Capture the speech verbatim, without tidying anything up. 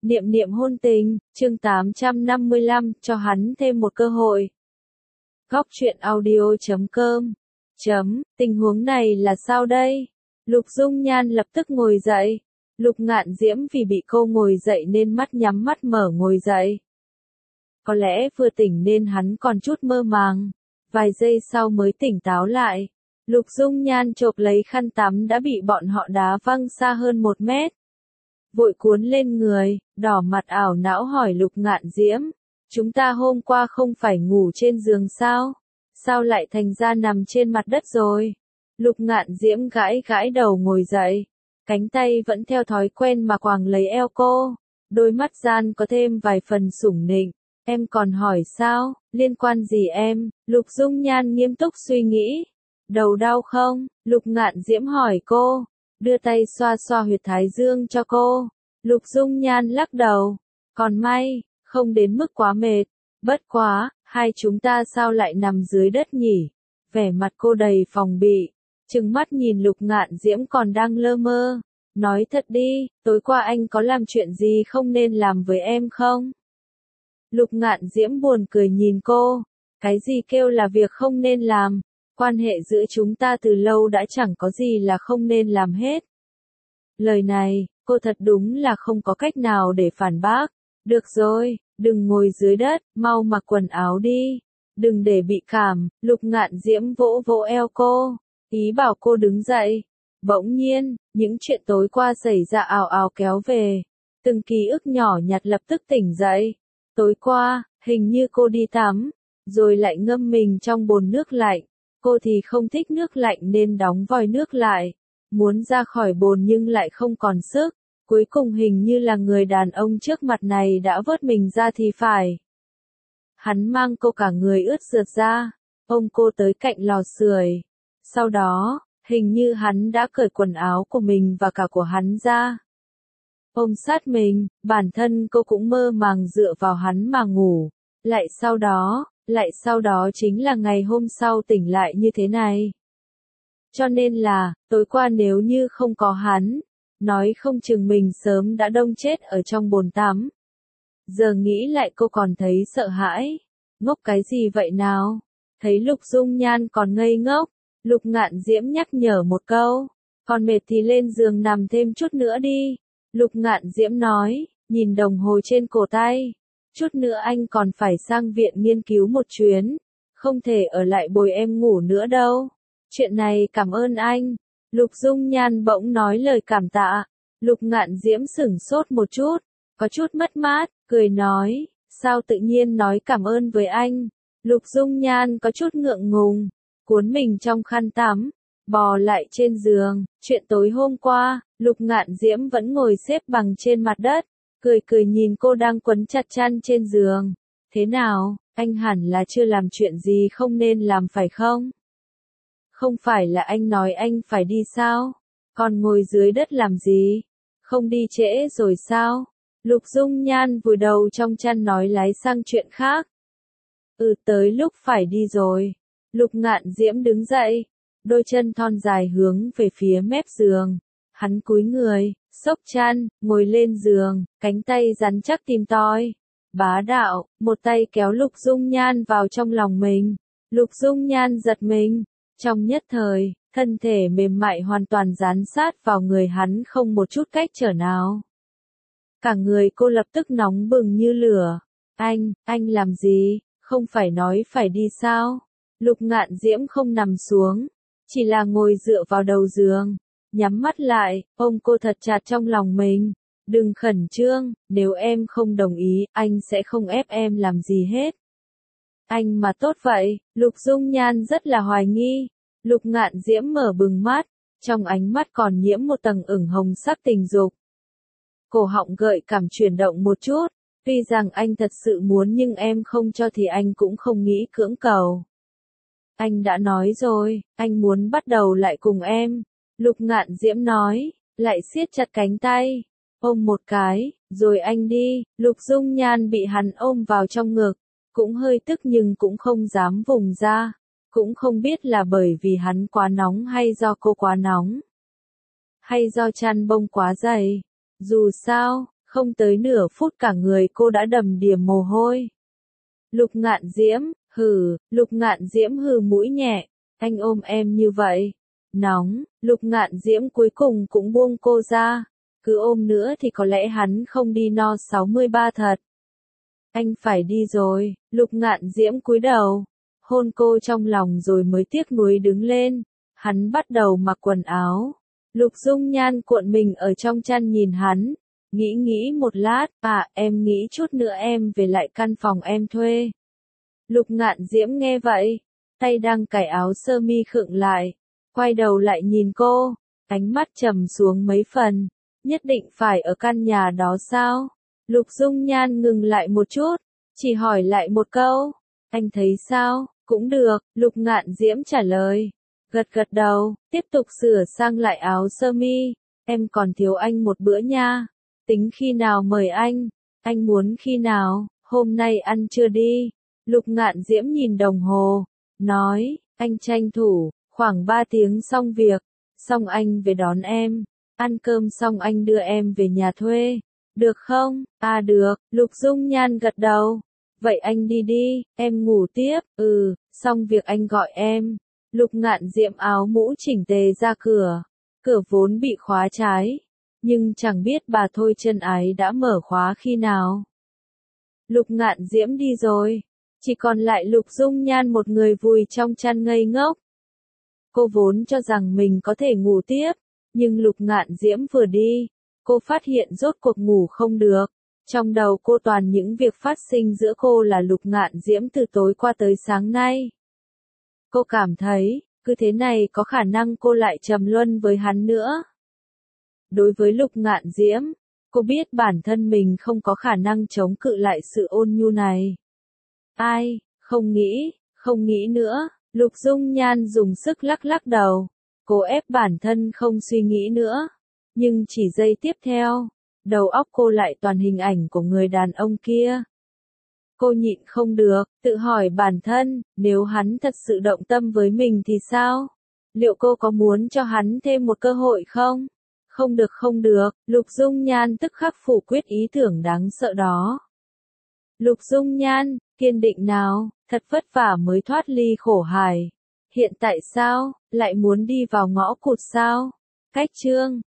Niệm niệm hôn tình, chương tám trăm năm mươi lăm, cho hắn thêm một cơ hội. Góc truyện audio chấm com chấm, tình huống này là sao đây? Lục Dung Nhan lập tức ngồi dậy. Lục Ngạn Diễm vì bị cô ngồi dậy nên mắt nhắm mắt mở ngồi dậy. Có lẽ vừa tỉnh nên hắn còn chút mơ màng. Vài giây sau mới tỉnh táo lại. Lục Dung Nhan chộp lấy khăn tắm đã bị bọn họ đá văng xa hơn một mét. Vội cuốn lên người, đỏ mặt ảo não hỏi Lục Ngạn Diễm. Chúng ta hôm qua không phải ngủ trên giường sao? Sao lại thành ra nằm trên mặt đất rồi? Lục Ngạn Diễm gãi gãi đầu ngồi dậy. Cánh tay vẫn theo thói quen mà quàng lấy eo cô. Đôi mắt gian có thêm vài phần sủng nịnh. Em còn hỏi sao? Liên quan gì em? Lục Dung Nhan nghiêm túc suy nghĩ. Đầu đau không? Lục Ngạn Diễm hỏi cô. Đưa tay xoa xoa huyệt thái dương cho cô. Lục Dung Nhan lắc đầu. Còn may, không đến mức quá mệt. Bất quá, hai chúng ta sao lại nằm dưới đất nhỉ? Vẻ mặt cô đầy phòng bị. Trừng mắt nhìn Lục Ngạn Diễm còn đang lơ mơ. Nói thật đi, tối qua anh có làm chuyện gì không nên làm với em không? Lục Ngạn Diễm buồn cười nhìn cô. Cái gì kêu là việc không nên làm? Quan hệ giữa chúng ta từ lâu đã chẳng có gì là không nên làm hết. Lời này, cô thật đúng là không có cách nào để phản bác. Được rồi, đừng ngồi dưới đất, mau mặc quần áo đi. Đừng để bị cảm, Lục Ngạn Diễm vỗ vỗ eo cô. Ý bảo cô đứng dậy. Bỗng nhiên, những chuyện tối qua xảy ra ào ào kéo về. Từng ký ức nhỏ nhặt lập tức tỉnh dậy. Tối qua, hình như cô đi tắm, rồi lại ngâm mình trong bồn nước lạnh. Cô thì không thích nước lạnh nên đóng vòi nước lại. Muốn ra khỏi bồn nhưng lại không còn sức. Cuối cùng hình như là người đàn ông trước mặt này đã vớt mình ra thì phải. Hắn mang cô cả người ướt rượt ra, ôm cô tới cạnh lò sưởi. Sau đó, hình như hắn đã cởi quần áo của mình và cả của hắn ra. Ôm sát mình, bản thân cô cũng mơ màng dựa vào hắn mà ngủ. Lại sau đó, lại sau đó chính là ngày hôm sau tỉnh lại như thế này. Cho nên là, tối qua nếu như không có hắn, nói không chừng mình sớm đã đông chết ở trong bồn tắm. Giờ nghĩ lại cô còn thấy sợ hãi. Ngốc cái gì vậy nào? Thấy Lục Dung Nhan còn ngây ngốc, Lục Ngạn Diễm nhắc nhở một câu. Còn mệt thì lên giường nằm thêm chút nữa đi. Lục Ngạn Diễm nói, nhìn đồng hồ trên cổ tay. Chút nữa anh còn phải sang viện nghiên cứu một chuyến. Không thể ở lại bồi em ngủ nữa đâu. Chuyện này cảm ơn anh. Lục Dung Nhan bỗng nói lời cảm tạ. Lục Ngạn Diễm sửng sốt một chút. Có chút mất mát, cười nói. Sao tự nhiên nói cảm ơn với anh? Lục Dung Nhan có chút ngượng ngùng. Cuốn mình trong khăn tắm. Bò lại trên giường. Chuyện tối hôm qua, Lục Ngạn Diễm vẫn ngồi xếp bằng trên mặt đất. Cười cười nhìn cô đang quấn chặt chăn trên giường. Thế nào, anh hẳn là chưa làm chuyện gì không nên làm phải không? Không phải là anh nói anh phải đi sao? Còn ngồi dưới đất làm gì? Không đi trễ rồi sao? Lục Dung Nhan vùi đầu trong chăn nói lái sang chuyện khác. Ừ, tới lúc phải đi rồi. Lục Ngạn Diễm đứng dậy. Đôi chân thon dài hướng về phía mép giường. Hắn cúi người, xốc chăn, ngồi lên giường, cánh tay rắn chắc tìm tòi. Bá đạo, một tay kéo Lục Dung Nhan vào trong lòng mình. Lục Dung Nhan giật mình. Trong nhất thời, thân thể mềm mại hoàn toàn dán sát vào người hắn không một chút cách trở nào. Cả người cô lập tức nóng bừng như lửa. Anh, anh làm gì? Không phải nói phải đi sao? Lục Ngạn Diễm không nằm xuống, chỉ là ngồi dựa vào đầu giường, nhắm mắt lại, ôm cô thật chặt trong lòng mình. Đừng khẩn trương, nếu em không đồng ý, anh sẽ không ép em làm gì hết. Anh mà tốt vậy, Lục Dung Nhan rất là hoài nghi. Lục Ngạn Diễm mở bừng mắt, trong ánh mắt còn nhiễm một tầng ửng hồng sắc tình dục. Cổ họng gợi cảm chuyển động một chút, tuy rằng anh thật sự muốn nhưng em không cho thì anh cũng không nghĩ cưỡng cầu. Anh đã nói rồi, anh muốn bắt đầu lại cùng em. Lục Ngạn Diễm nói, lại siết chặt cánh tay, ôm một cái, rồi anh đi. Lục Dung Nhan bị hắn ôm vào trong ngực, cũng hơi tức nhưng cũng không dám vùng ra. Cũng không biết là bởi vì hắn quá nóng hay do cô quá nóng. Hay do chăn bông quá dày. Dù sao, Không tới nửa phút cả người cô đã đầm đìa mồ hôi. Lục Ngạn Diễm, hừ, Lục Ngạn Diễm hừ mũi nhẹ, anh ôm em như vậy. Nóng, Lục Ngạn Diễm cuối cùng cũng buông cô ra. Cứ ôm nữa thì có lẽ hắn không đi no sáu mươi ba thật. Anh phải đi rồi, Lục Ngạn Diễm cúi đầu, hôn cô trong lòng rồi mới tiếc nuối đứng lên. Hắn bắt đầu mặc quần áo. Lục Dung Nhan cuộn mình ở trong chăn nhìn hắn. Nghĩ nghĩ một lát, à em nghĩ chút nữa em về lại căn phòng em thuê. Lục Ngạn Diễm nghe vậy, tay đang cài áo sơ mi khựng lại, quay đầu lại nhìn cô, ánh mắt trầm xuống mấy phần. Nhất định phải ở căn nhà đó sao? Lục Dung Nhan ngừng lại một chút, chỉ hỏi lại một câu, anh thấy sao? Cũng được, Lục Ngạn Diễm trả lời, gật gật đầu, tiếp tục sửa sang lại áo sơ mi, em còn thiếu anh một bữa nha, tính khi nào mời anh, anh muốn khi nào, hôm nay ăn chưa đi? Lục Ngạn Diễm nhìn đồng hồ, nói, anh tranh thủ, khoảng ba tiếng xong việc, xong anh về đón em, ăn cơm xong anh đưa em về nhà thuê. Được không? À được, Lục Dung Nhan gật đầu. Vậy anh đi đi, em ngủ tiếp, ừ, xong việc anh gọi em. Lục Ngạn Diễm áo mũ chỉnh tề ra cửa. Cửa vốn bị khóa trái, nhưng chẳng biết bà Thôi Chân Ái đã mở khóa khi nào. Lục Ngạn Diễm đi rồi, chỉ còn lại Lục Dung Nhan một người vùi trong chăn ngây ngốc. Cô vốn cho rằng mình có thể ngủ tiếp, nhưng Lục Ngạn Diễm vừa đi, cô phát hiện rốt cuộc ngủ không được. Trong đầu cô toàn những việc phát sinh giữa cô là Lục Ngạn Diễm từ tối qua tới sáng nay. Cô cảm thấy, cứ thế này có khả năng cô lại trầm luân với hắn nữa. Đối với Lục Ngạn Diễm, cô biết bản thân mình không có khả năng chống cự lại sự ôn nhu này. Ai, không nghĩ, không nghĩ nữa, Lục Dung Nhan dùng sức lắc lắc đầu. Cô ép bản thân không suy nghĩ nữa. Nhưng chỉ giây tiếp theo, đầu óc cô lại toàn hình ảnh của người đàn ông kia. Cô nhịn không được, tự hỏi bản thân, nếu hắn thật sự động tâm với mình thì sao? Liệu cô có muốn cho hắn thêm một cơ hội không? Không được không được, Lục Dung Nhan tức khắc phủ quyết ý tưởng đáng sợ đó. Lục Dung Nhan, kiên định nào, thật vất vả mới thoát ly khổ hải. Hiện tại sao, lại muốn đi vào ngõ cụt sao? Cách chương